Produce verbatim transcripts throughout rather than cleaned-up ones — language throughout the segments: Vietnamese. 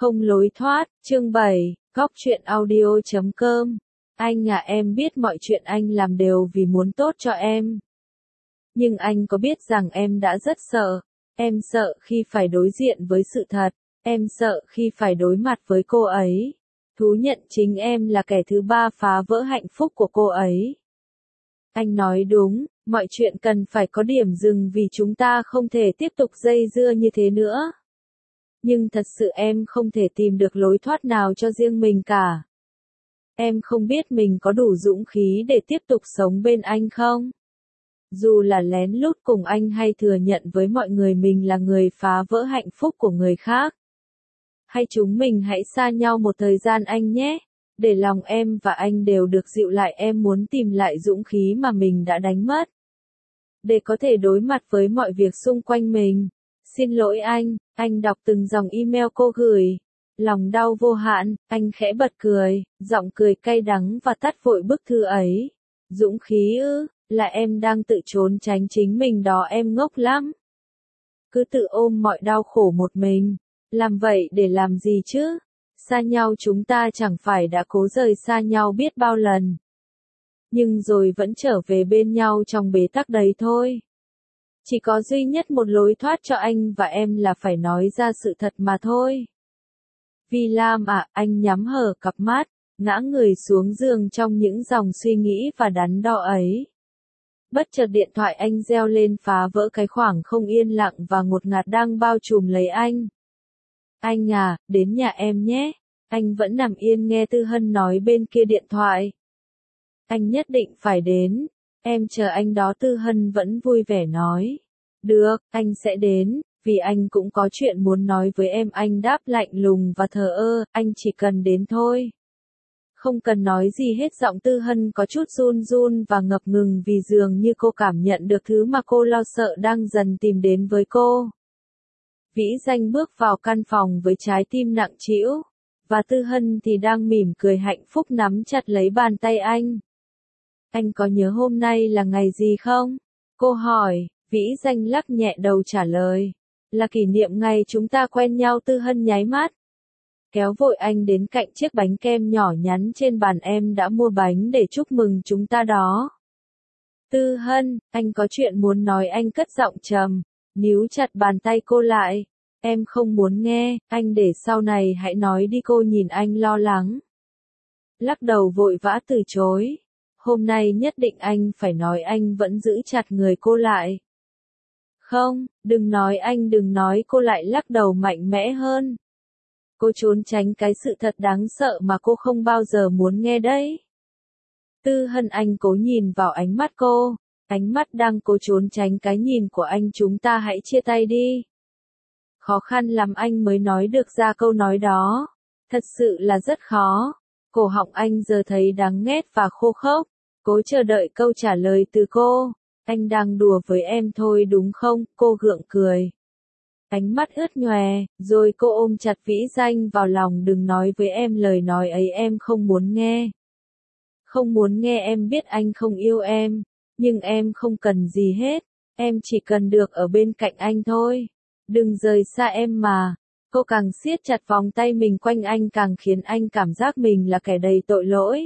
Không lối thoát, chương bảy, góc truyện audio chấm com. Anh à, em biết mọi chuyện anh làm đều vì muốn tốt cho em. Nhưng anh có biết rằng em đã rất sợ. Em sợ khi phải đối diện với sự thật. Em sợ khi phải đối mặt với cô ấy. Thú nhận chính em là kẻ thứ ba phá vỡ hạnh phúc của cô ấy. Anh nói đúng, mọi chuyện cần phải có điểm dừng vì chúng ta không thể tiếp tục dây dưa như thế nữa. Nhưng thật sự em không thể tìm được lối thoát nào cho riêng mình cả. Em không biết mình có đủ dũng khí để tiếp tục sống bên anh không? Dù là lén lút cùng anh hay thừa nhận với mọi người mình là người phá vỡ hạnh phúc của người khác. Hay chúng mình hãy xa nhau một thời gian anh nhé, để lòng em và anh đều được dịu lại. Em muốn tìm lại dũng khí mà mình đã đánh mất. Để có thể đối mặt với mọi việc xung quanh mình. Xin lỗi anh, anh đọc từng dòng email cô gửi. Lòng đau vô hạn, anh khẽ bật cười, giọng cười cay đắng và tắt vội bức thư ấy. Dũng khí ư, là em đang tự trốn tránh chính mình đó, em ngốc lắm. Cứ tự ôm mọi đau khổ một mình. Làm vậy để làm gì chứ? Xa nhau chúng ta chẳng phải đã cố rời xa nhau biết bao lần. Nhưng rồi vẫn trở về bên nhau trong bế tắc đấy thôi. Chỉ có duy nhất một lối thoát cho anh và em là phải nói ra sự thật mà thôi. Vi Lam à, anh nhắm hờ cặp mắt, ngã người xuống giường trong những dòng suy nghĩ và đắn đo ấy. Bất chợt điện thoại anh reo lên phá vỡ cái khoảng không yên lặng và ngột ngạt đang bao trùm lấy anh. Anh à, đến nhà em nhé. Anh vẫn nằm yên nghe Tư Hân nói bên kia điện thoại. Anh nhất định phải đến. Em chờ anh đó, Tư Hân vẫn vui vẻ nói. Được, anh sẽ đến, vì anh cũng có chuyện muốn nói với em. Anh đáp lạnh lùng và thờ ơ, anh chỉ cần đến thôi. Không cần nói gì hết. Giọng Tư Hân có chút run run và ngập ngừng vì dường như cô cảm nhận được thứ mà cô lo sợ đang dần tìm đến với cô. Vĩ Danh bước vào căn phòng với trái tim nặng trĩu, và Tư Hân thì đang mỉm cười hạnh phúc nắm chặt lấy bàn tay anh. Anh có nhớ hôm nay là ngày gì không? Cô hỏi. Vĩ Danh lắc nhẹ đầu trả lời. Là kỷ niệm ngày chúng ta quen nhau. Tư Hân nháy mắt. Kéo vội anh đến cạnh chiếc bánh kem nhỏ nhắn trên bàn. Em đã mua bánh để chúc mừng chúng ta đó. Tư Hân, anh có chuyện muốn nói. Anh cất giọng trầm, níu chặt bàn tay cô lại. Em không muốn nghe, anh để sau này hãy nói đi. Cô nhìn anh lo lắng. Lắc đầu vội vã từ chối. Hôm nay nhất định anh phải nói. Anh vẫn giữ chặt người cô lại. Không, đừng nói anh đừng nói. Cô lại lắc đầu mạnh mẽ hơn. Cô trốn tránh cái sự thật đáng sợ mà cô không bao giờ muốn nghe đấy. Tư Hân, anh cố nhìn vào ánh mắt cô. Ánh mắt đang cố trốn tránh cái nhìn của anh. Chúng ta hãy chia tay đi. Khó khăn lắm anh mới nói được ra câu nói đó. Thật sự là rất khó. Cổ họng anh giờ thấy đắng nghét và khô khốc. Cố chờ đợi câu trả lời từ cô. Anh đang đùa với em thôi đúng không? Cô gượng cười. Ánh mắt ướt nhòe, rồi cô ôm chặt Vĩ Danh vào lòng. Đừng nói với em lời nói ấy, em không muốn nghe. Không muốn nghe. Em biết anh không yêu em, nhưng em không cần gì hết. Em chỉ cần được ở bên cạnh anh thôi. Đừng rời xa em mà. Cô càng siết chặt vòng tay mình quanh anh, càng khiến anh cảm giác mình là kẻ đầy tội lỗi.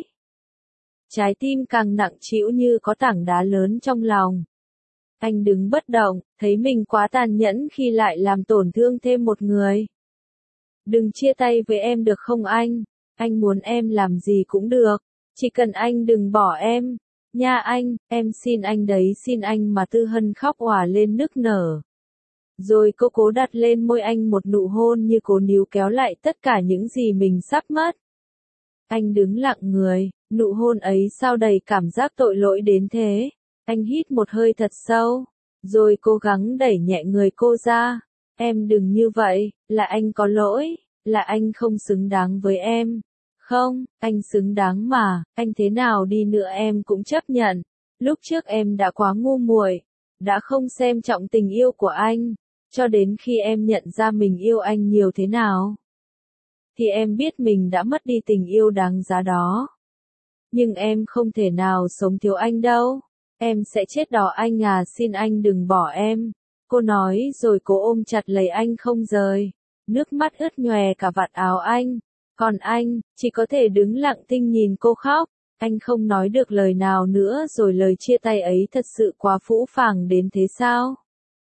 Trái tim càng nặng trĩu như có tảng đá lớn trong lòng. Anh đứng bất động, thấy mình quá tàn nhẫn khi lại làm tổn thương thêm một người. Đừng chia tay với em được không anh? Anh muốn em làm gì cũng được. Chỉ cần anh đừng bỏ em. Nha anh, em xin anh đấy, xin anh mà. Tư Hân khóc òa lên nức nở. Rồi cô cố đặt lên môi anh một nụ hôn như cố níu kéo lại tất cả những gì mình sắp mất. Anh đứng lặng người, nụ hôn ấy sao đầy cảm giác tội lỗi đến thế. Anh hít một hơi thật sâu, rồi cố gắng đẩy nhẹ người cô ra. Em đừng như vậy, là anh có lỗi, là anh không xứng đáng với em. Không, anh xứng đáng mà, anh thế nào đi nữa em cũng chấp nhận. Lúc trước em đã quá ngu muội, đã không xem trọng tình yêu của anh. Cho đến khi em nhận ra mình yêu anh nhiều thế nào, thì em biết mình đã mất đi tình yêu đáng giá đó. Nhưng em không thể nào sống thiếu anh đâu. Em sẽ chết đó anh à, xin anh đừng bỏ em. Cô nói rồi cô ôm chặt lấy anh không rời. Nước mắt ướt nhòe cả vạt áo anh. Còn anh, chỉ có thể đứng lặng thinh nhìn cô khóc. Anh không nói được lời nào nữa rồi lời chia tay ấy thật sự quá phũ phàng đến thế sao?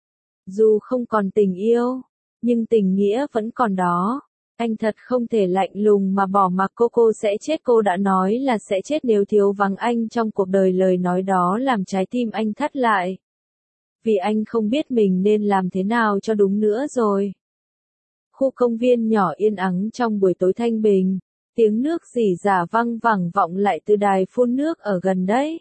Dù không còn tình yêu, nhưng tình nghĩa vẫn còn đó. Anh thật không thể lạnh lùng mà bỏ mặc cô cô sẽ chết. Cô đã nói là sẽ chết nếu thiếu vắng anh trong cuộc đời. Lời nói đó làm trái tim anh thắt lại. Vì anh không biết mình nên làm thế nào cho đúng nữa rồi. Khu công viên nhỏ yên ắng trong buổi tối thanh bình. Tiếng nước rỉ rả văng vẳng vọng lại từ đài phun nước ở gần đấy.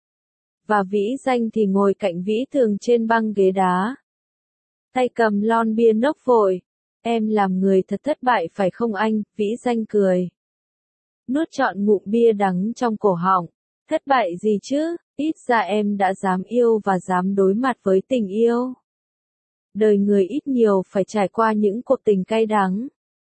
Và Vĩ Danh thì ngồi cạnh Vĩ Thường trên băng ghế đá. Tay cầm lon bia nốc vội. Em làm người thật thất bại phải không anh? Vĩ Danh cười. Nuốt trọn ngụm bia đắng trong cổ họng. Thất bại gì chứ? Ít ra em đã dám yêu và dám đối mặt với tình yêu. Đời người ít nhiều phải trải qua những cuộc tình cay đắng.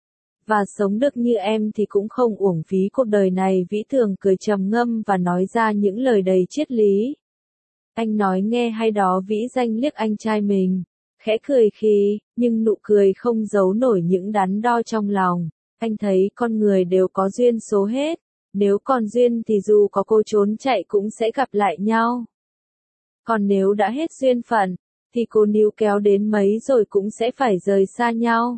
Và sống được như em thì cũng không uổng phí cuộc đời này. Vĩ Thường cười trầm ngâm và nói ra những lời đầy triết lý. Anh nói nghe hay đó. Vĩ Danh liếc anh trai mình. Khẽ cười khi, nhưng nụ cười không giấu nổi những đắn đo trong lòng. Anh thấy con người đều có duyên số hết. Nếu còn duyên thì dù có cô trốn chạy cũng sẽ gặp lại nhau. Còn nếu đã hết duyên phận, thì cô níu kéo đến mấy rồi cũng sẽ phải rời xa nhau.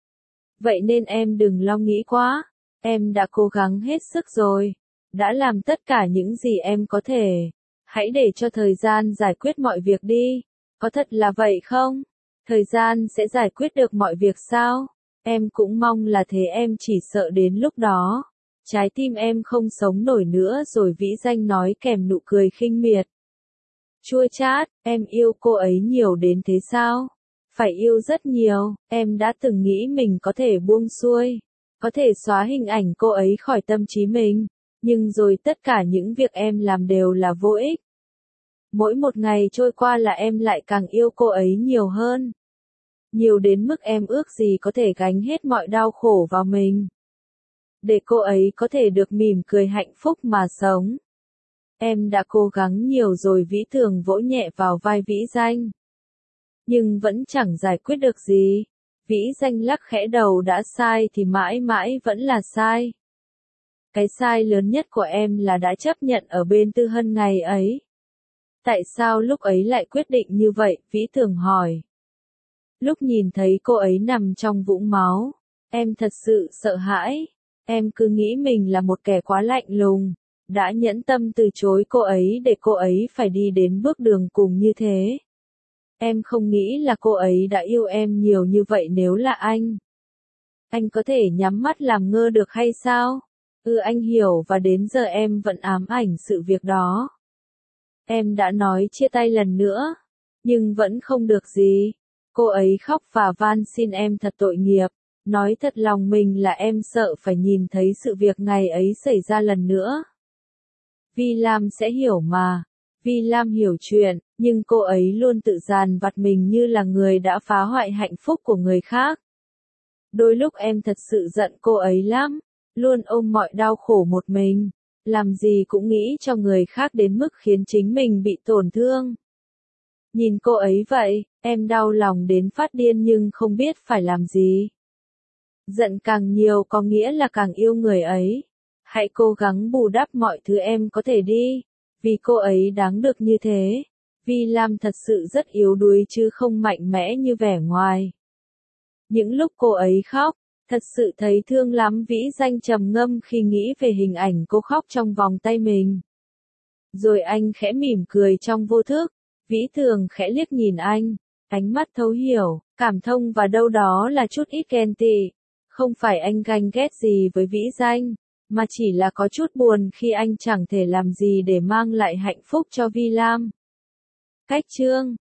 Vậy nên em đừng lo nghĩ quá. Em đã cố gắng hết sức rồi. Đã làm tất cả những gì em có thể. Hãy để cho thời gian giải quyết mọi việc đi. Có thật là vậy không? Thời gian sẽ giải quyết được mọi việc sao? Em cũng mong là thế. Em chỉ sợ đến lúc đó. Trái tim em không sống nổi nữa rồi. Vĩ Danh nói kèm nụ cười khinh miệt. Chua chát, em yêu cô ấy nhiều đến thế sao? Phải yêu rất nhiều. Em đã từng nghĩ mình có thể buông xuôi. Có thể xóa hình ảnh cô ấy khỏi tâm trí mình. Nhưng rồi tất cả những việc em làm đều là vô ích. Mỗi một ngày trôi qua là em lại càng yêu cô ấy nhiều hơn. Nhiều đến mức em ước gì có thể gánh hết mọi đau khổ vào mình. Để cô ấy có thể được mỉm cười hạnh phúc mà sống. Em đã cố gắng nhiều rồi. Vĩ Thường vỗ nhẹ vào vai Vĩ Danh. Nhưng vẫn chẳng giải quyết được gì. Vĩ Danh lắc khẽ đầu. Đã sai thì mãi mãi vẫn là sai. Cái sai lớn nhất của em là đã chấp nhận ở bên Tư Hân ngày ấy. Tại sao lúc ấy lại quyết định như vậy? Vĩ Thường hỏi. Lúc nhìn thấy cô ấy nằm trong vũng máu, em thật sự sợ hãi. Em cứ nghĩ mình là một kẻ quá lạnh lùng, đã nhẫn tâm từ chối cô ấy để cô ấy phải đi đến bước đường cùng như thế. Em không nghĩ là cô ấy đã yêu em nhiều như vậy. Nếu là anh, anh có thể nhắm mắt làm ngơ được hay sao? Ừ, anh hiểu, và đến giờ em vẫn ám ảnh sự việc đó. Em đã nói chia tay lần nữa, nhưng vẫn không được gì. Cô ấy khóc và van xin em thật tội nghiệp. Nói thật lòng mình là em sợ phải nhìn thấy sự việc ngày ấy xảy ra lần nữa. Vi Lam sẽ hiểu mà. Vi Lam hiểu chuyện, nhưng cô ấy luôn tự dằn vặt mình như là người đã phá hoại hạnh phúc của người khác. Đôi lúc em thật sự giận cô ấy lắm, luôn ôm mọi đau khổ một mình, làm gì cũng nghĩ cho người khác đến mức khiến chính mình bị tổn thương. Nhìn cô ấy vậy, em đau lòng đến phát điên nhưng không biết phải làm gì. Giận càng nhiều có nghĩa là càng yêu người ấy. Hãy cố gắng bù đắp mọi thứ em có thể đi, vì cô ấy đáng được như thế. Vi Lam thật sự rất yếu đuối chứ không mạnh mẽ như vẻ ngoài. Những lúc cô ấy khóc, thật sự thấy thương lắm. Vĩ Danh trầm ngâm khi nghĩ về hình ảnh cô khóc trong vòng tay mình. Rồi anh khẽ mỉm cười trong vô thức. Vĩ Thường khẽ liếc nhìn anh, ánh mắt thấu hiểu, cảm thông và đâu đó là chút ít ghen tị. Không phải anh ganh ghét gì với Vĩ Danh, mà chỉ là có chút buồn khi anh chẳng thể làm gì để mang lại hạnh phúc cho Vi Lam. Cách chương